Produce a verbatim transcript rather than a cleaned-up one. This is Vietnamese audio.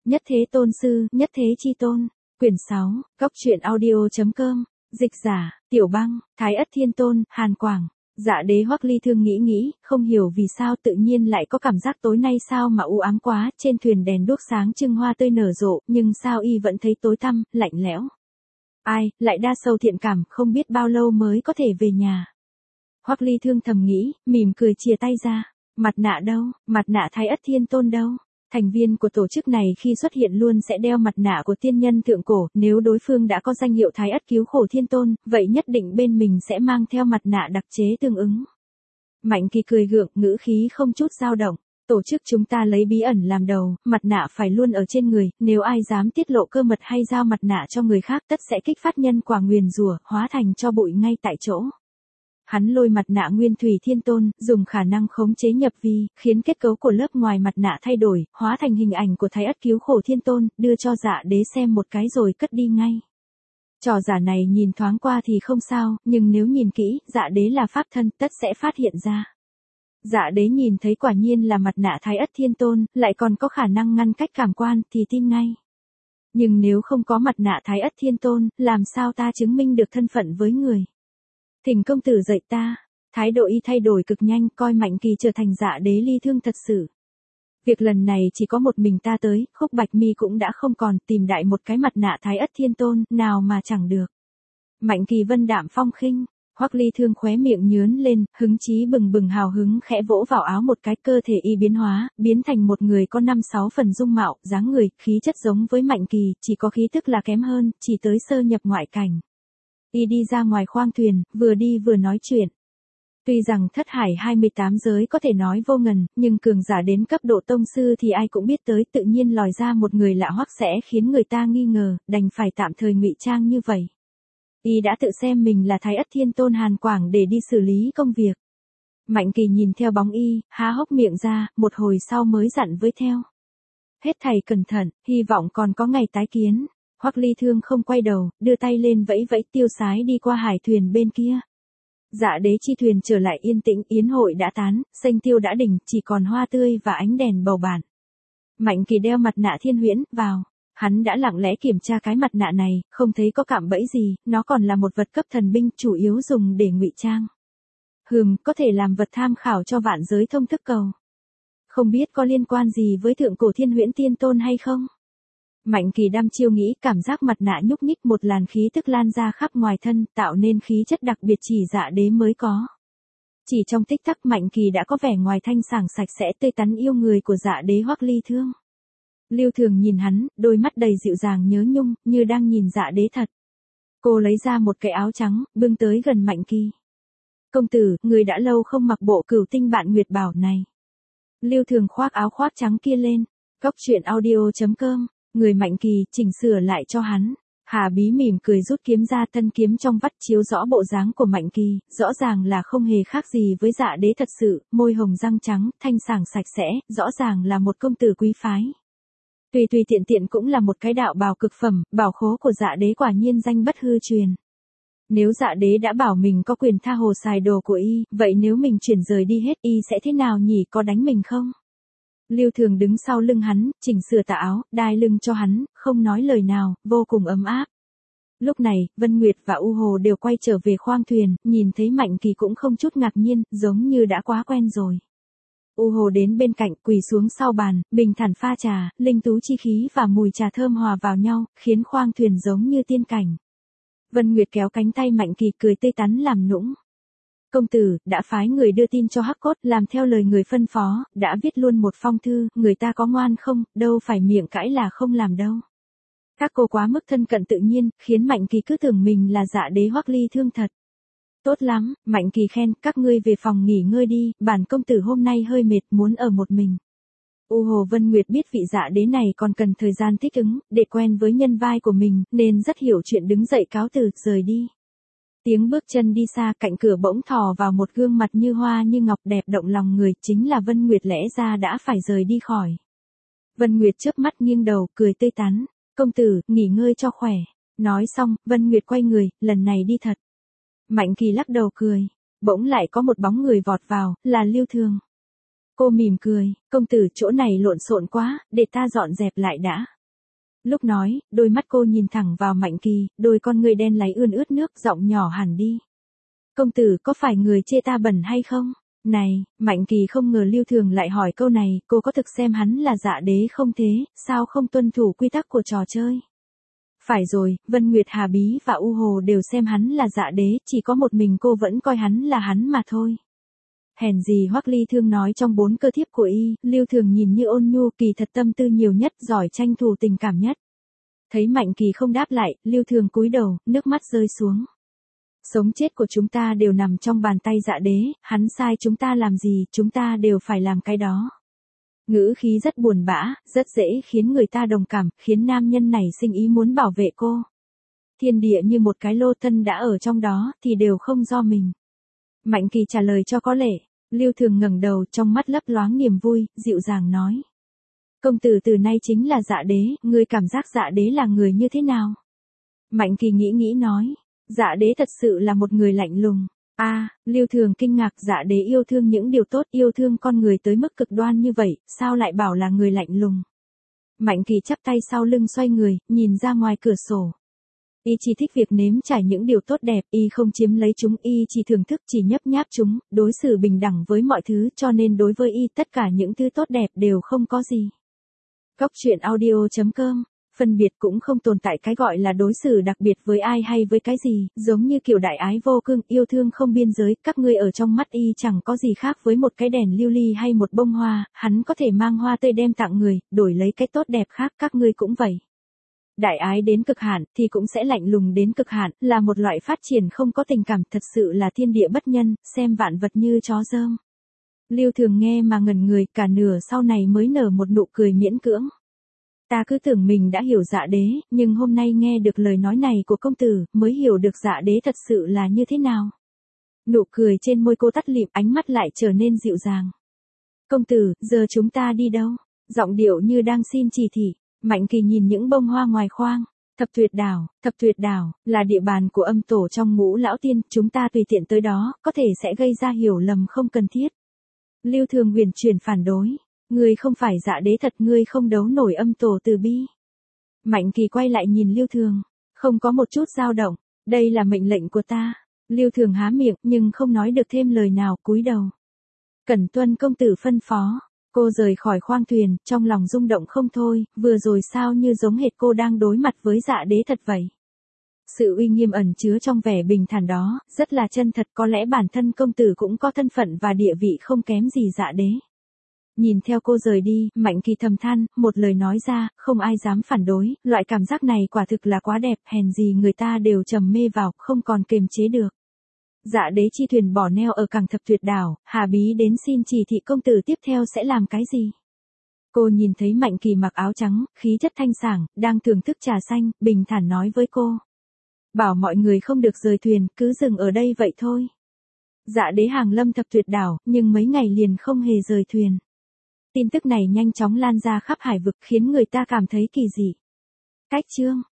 Nhất Thế Tôn Sư, Nhất Thế Chi Tôn. Quyển sáu, Góc truyện audio.com. Dịch giả, Tiểu Băng, Thái Ất Thiên Tôn, Hàn Quảng. Dạ đế Hoắc Ly Thương nghĩ nghĩ, không hiểu vì sao tự nhiên lại có cảm giác tối nay sao mà u ám quá, trên thuyền đèn đuốc sáng trưng hoa tươi nở rộ, nhưng sao y vẫn thấy tối tăm, lạnh lẽo. Ai, lại đa sầu thiện cảm, không biết bao lâu mới có thể về nhà. Hoắc Ly Thương thầm nghĩ, mỉm cười chìa tay ra. Mặt nạ đâu, mặt nạ Thái Ất Thiên Tôn đâu? Thành viên của tổ chức này khi xuất hiện luôn sẽ đeo mặt nạ của tiên nhân thượng cổ, nếu đối phương đã có danh hiệu Thái Ất Cứu Khổ Thiên Tôn, vậy nhất định bên mình sẽ mang theo mặt nạ đặc chế tương ứng. Mạnh Kỳ cười gượng, ngữ khí không chút dao động. Tổ chức chúng ta lấy bí ẩn làm đầu, mặt nạ phải luôn ở trên người, nếu ai dám tiết lộ cơ mật hay giao mặt nạ cho người khác tất sẽ kích phát nhân quả nguyền rủa, hóa thành cho bụi ngay tại chỗ. Hắn lôi mặt nạ Nguyên Thủy Thiên Tôn, dùng khả năng khống chế nhập vi, khiến kết cấu của lớp ngoài mặt nạ thay đổi, hóa thành hình ảnh của Thái Ất Cứu Khổ Thiên Tôn, đưa cho Dạ đế xem một cái rồi cất đi ngay. Trò giả này nhìn thoáng qua thì không sao, nhưng nếu nhìn kỹ, Dạ đế là pháp thân, tất sẽ phát hiện ra. Dạ đế nhìn thấy quả nhiên là mặt nạ Thái Ất Thiên Tôn, lại còn có khả năng ngăn cách cảm quan, thì tin ngay. Nhưng nếu không có mặt nạ Thái Ất Thiên Tôn, làm sao ta chứng minh được thân phận với người? Thỉnh công tử dạy ta. Thái độ y thay đổi cực nhanh, coi Mạnh Kỳ trở thành Dạ đế Ly Thương thật sự. Việc lần này chỉ có một mình ta tới, Khúc Bạch Mi cũng đã không còn, tìm đại một cái mặt nạ Thái Ất Thiên Tôn, nào mà chẳng được. Mạnh Kỳ vân đạm phong khinh, Hoắc Ly Thương khóe miệng nhướn lên, hứng chí bừng bừng hào hứng khẽ vỗ vào áo một cái, cơ thể y biến hóa, biến thành một người có năm sáu phần dung mạo, dáng người, khí chất giống với Mạnh Kỳ, chỉ có khí tức là kém hơn, chỉ tới sơ nhập ngoại cảnh. Y đi ra ngoài khoang thuyền, vừa đi vừa nói chuyện. Tuy rằng thất hải hai mươi tám giới có thể nói vô ngần, nhưng cường giả đến cấp độ tông sư thì ai cũng biết tới, tự nhiên lòi ra một người lạ hoắc sẽ khiến người ta nghi ngờ, đành phải tạm thời ngụy trang như vậy. Y đã tự xem mình là Thái Ất Thiên Tôn Hàn Quảng để đi xử lý công việc. Mạnh Kỳ nhìn theo bóng y, há hốc miệng ra, một hồi sau mới dặn với theo. Hết thầy cẩn thận, hy vọng còn có ngày tái kiến. Hoắc Ly Thương không quay đầu, đưa tay lên vẫy vẫy tiêu sái đi qua hải thuyền bên kia. Dạ đế chi thuyền trở lại yên tĩnh, yến hội đã tán, sênh tiêu đã đỉnh, chỉ còn hoa tươi và ánh đèn bầu bản. Mạnh Kỳ đeo mặt nạ Thiên Huyễn vào. Hắn đã lặng lẽ kiểm tra cái mặt nạ này, không thấy có cạm bẫy gì, nó còn là một vật cấp thần binh, chủ yếu dùng để ngụy trang. Hừm, có thể làm vật tham khảo cho vạn giới thông thức cầu. Không biết có liên quan gì với thượng cổ Thiên Huyễn Tiên Tôn hay không? Mạnh Kỳ đăm chiêu nghĩ, cảm giác mặt nạ nhúc nhích, một làn khí tức lan ra khắp ngoài thân, tạo nên khí chất đặc biệt chỉ Dạ đế mới có. Chỉ trong tích tắc Mạnh Kỳ đã có vẻ ngoài thanh sảng sạch sẽ tươi tắn yêu người của Dạ đế Hoắc Ly Thương. Lưu Thường nhìn hắn, đôi mắt đầy dịu dàng nhớ nhung, như đang nhìn Dạ đế thật. Cô lấy ra một cái áo trắng, bưng tới gần Mạnh Kỳ. Công tử, người đã lâu không mặc bộ Cửu Tinh Bạn Nguyệt bảo này. Lưu Thường khoác áo khoác trắng kia lên. Góc truyện audio.com. Người Mạnh Kỳ chỉnh sửa lại cho hắn. Hà Bí mỉm cười rút kiếm ra, thân kiếm trong vắt chiếu rõ bộ dáng của Mạnh Kỳ, rõ ràng là không hề khác gì với Dạ đế thật sự, môi hồng răng trắng, thanh sảng sạch sẽ, rõ ràng là một công tử quý phái. Tùy tùy tiện tiện cũng là một cái đạo bào cực phẩm, bảo khố của Dạ đế quả nhiên danh bất hư truyền. Nếu Dạ đế đã bảo mình có quyền tha hồ xài đồ của y, vậy nếu mình chuyển rời đi hết y sẽ thế nào nhỉ, có đánh mình không? Lưu Thường đứng sau lưng hắn, chỉnh sửa tà áo, đai lưng cho hắn, không nói lời nào, vô cùng ấm áp. Lúc này, Vân Nguyệt và U Hồ đều quay trở về khoang thuyền, nhìn thấy Mạnh Kỳ cũng không chút ngạc nhiên, giống như đã quá quen rồi. U Hồ đến bên cạnh, quỳ xuống sau bàn, bình thản pha trà, linh tú chi khí và mùi trà thơm hòa vào nhau, khiến khoang thuyền giống như tiên cảnh. Vân Nguyệt kéo cánh tay Mạnh Kỳ cười tươi tắn làm nũng. Công tử, đã phái người đưa tin cho Hắc Cốt, làm theo lời người phân phó, đã viết luôn một phong thư, người ta có ngoan không, đâu phải miệng cãi là không làm đâu. Các cô quá mức thân cận tự nhiên, khiến Mạnh Kỳ cứ tưởng mình là Dạ đế Hoắc Ly Thương thật. Tốt lắm, Mạnh Kỳ khen, các ngươi về phòng nghỉ ngơi đi, bản công tử hôm nay hơi mệt, muốn ở một mình. U Hồ Vân Nguyệt biết vị Dạ đế này còn cần thời gian thích ứng, để quen với nhân vai của mình, nên rất hiểu chuyện đứng dậy cáo từ, rời đi. Tiếng bước chân đi xa, cạnh cửa bỗng thò vào một gương mặt như hoa như ngọc đẹp động lòng người, chính là Vân Nguyệt, lẽ ra đã phải rời đi khỏi. Vân Nguyệt chớp mắt nghiêng đầu, cười tươi tắn, công tử, nghỉ ngơi cho khỏe. Nói xong, Vân Nguyệt quay người, lần này đi thật. Mạnh Kỳ lắc đầu cười, bỗng lại có một bóng người vọt vào, là Lưu Thường. Cô mỉm cười, công tử chỗ này lộn xộn quá, để ta dọn dẹp lại đã. Lúc nói, đôi mắt cô nhìn thẳng vào Mạnh Kỳ, đôi con người đen láy ươn ướt nước, giọng nhỏ hẳn đi. Công tử có phải người chê ta bẩn hay không? Này, Mạnh Kỳ không ngờ Lưu Thường lại hỏi câu này, cô có thực xem hắn là dạ đế không thế, sao không tuân thủ quy tắc của trò chơi? Phải rồi, Vân Nguyệt Hà Bí và U Hồ đều xem hắn là dạ đế, chỉ có một mình cô vẫn coi hắn là hắn mà thôi. Hèn gì Hoắc Ly Thương nói trong bốn cơ thiếp của y, Lưu Thường nhìn như ôn nhu, kỳ thật tâm tư nhiều nhất, giỏi tranh thủ tình cảm nhất. Thấy Mạnh Kỳ không đáp lại, Lưu Thường cúi đầu, nước mắt rơi xuống. Sống chết của chúng ta đều nằm trong bàn tay dạ đế, hắn sai chúng ta làm gì, chúng ta đều phải làm cái đó. Ngữ khí rất buồn bã, rất dễ khiến người ta đồng cảm, khiến nam nhân này sinh ý muốn bảo vệ cô. Thiên địa như một cái lô thân đã ở trong đó, thì đều không do mình. Mạnh Kỳ trả lời cho có lệ. Lưu Thường ngẩng đầu, trong mắt lấp loáng niềm vui, dịu dàng nói. Công tử từ nay chính là dạ đế, ngươi cảm giác dạ đế là người như thế nào? Mạnh Kỳ nghĩ nghĩ nói. Dạ đế thật sự là một người lạnh lùng. A, à, Lưu Thường kinh ngạc, dạ đế yêu thương những điều tốt, yêu thương con người tới mức cực đoan như vậy, sao lại bảo là người lạnh lùng? Mạnh Kỳ chắp tay sau lưng xoay người, nhìn ra ngoài cửa sổ. Y chỉ thích việc nếm trải những điều tốt đẹp, y không chiếm lấy chúng, y chỉ thưởng thức, chỉ nhấp nháp chúng, đối xử bình đẳng với mọi thứ, cho nên đối với y tất cả những thứ tốt đẹp đều không có gì. Góc truyện audio chấm com. Phân biệt cũng không tồn tại cái gọi là đối xử đặc biệt với ai hay với cái gì, giống như kiểu đại ái vô cương, yêu thương không biên giới, các ngươi ở trong mắt y chẳng có gì khác với một cái đèn lưu ly hay một bông hoa, hắn có thể mang hoa tươi đem tặng người, đổi lấy cái tốt đẹp khác, các ngươi cũng vậy. Đại ái đến cực hạn thì cũng sẽ lạnh lùng đến cực hạn, là một loại phát triển không có tình cảm, thật sự là thiên địa bất nhân, xem vạn vật như chó dơm. Lưu Thường nghe mà ngẩn người, cả nửa sau này mới nở một nụ cười miễn cưỡng. Ta cứ tưởng mình đã hiểu dạ đế, nhưng hôm nay nghe được lời nói này của công tử, mới hiểu được dạ đế thật sự là như thế nào. Nụ cười trên môi cô tắt lịm, ánh mắt lại trở nên dịu dàng. Công tử, giờ chúng ta đi đâu? Giọng điệu như đang xin chỉ thị. Mạnh Kỳ nhìn những bông hoa ngoài khoang. Thập tuyệt đảo, thập tuyệt đảo, là địa bàn của âm tổ trong Ngũ Lão Tiên, chúng ta tùy tiện tới đó, có thể sẽ gây ra hiểu lầm không cần thiết. Lưu Thường huyền chuyển phản đối. Ngươi không phải dạ đế thật, ngươi không đấu nổi âm tổ từ bi. Mạnh Kỳ quay lại nhìn Lưu Thường, không có một chút dao động, đây là mệnh lệnh của ta. Lưu Thường há miệng nhưng không nói được thêm lời nào, cúi đầu. Cẩn tuân công tử phân phó. Cô rời khỏi khoang thuyền, trong lòng rung động không thôi, vừa rồi sao như giống hệt cô đang đối mặt với dạ đế thật vậy. Sự uy nghiêm ẩn chứa trong vẻ bình thản đó, rất là chân thật, có lẽ bản thân công tử cũng có thân phận và địa vị không kém gì dạ đế. Nhìn theo cô rời đi, Mạnh Kỳ thầm than, một lời nói ra, không ai dám phản đối, loại cảm giác này quả thực là quá đẹp, hèn gì người ta đều trầm mê vào, không còn kiềm chế được. Dạ đế chi thuyền bỏ neo ở cảng Thập Tuyệt Đảo, Hà Bí đến xin chỉ thị công tử tiếp theo sẽ làm cái gì. Cô nhìn thấy Mạnh Kỳ mặc áo trắng, khí chất thanh sảng, đang thưởng thức trà xanh, bình thản nói với cô. Bảo mọi người không được rời thuyền, cứ dừng ở đây vậy thôi. Dạ đế hàng lâm Thập Tuyệt Đảo, nhưng mấy ngày liền không hề rời thuyền. Tin tức này nhanh chóng lan ra khắp hải vực khiến người ta cảm thấy kỳ dị. Cách chương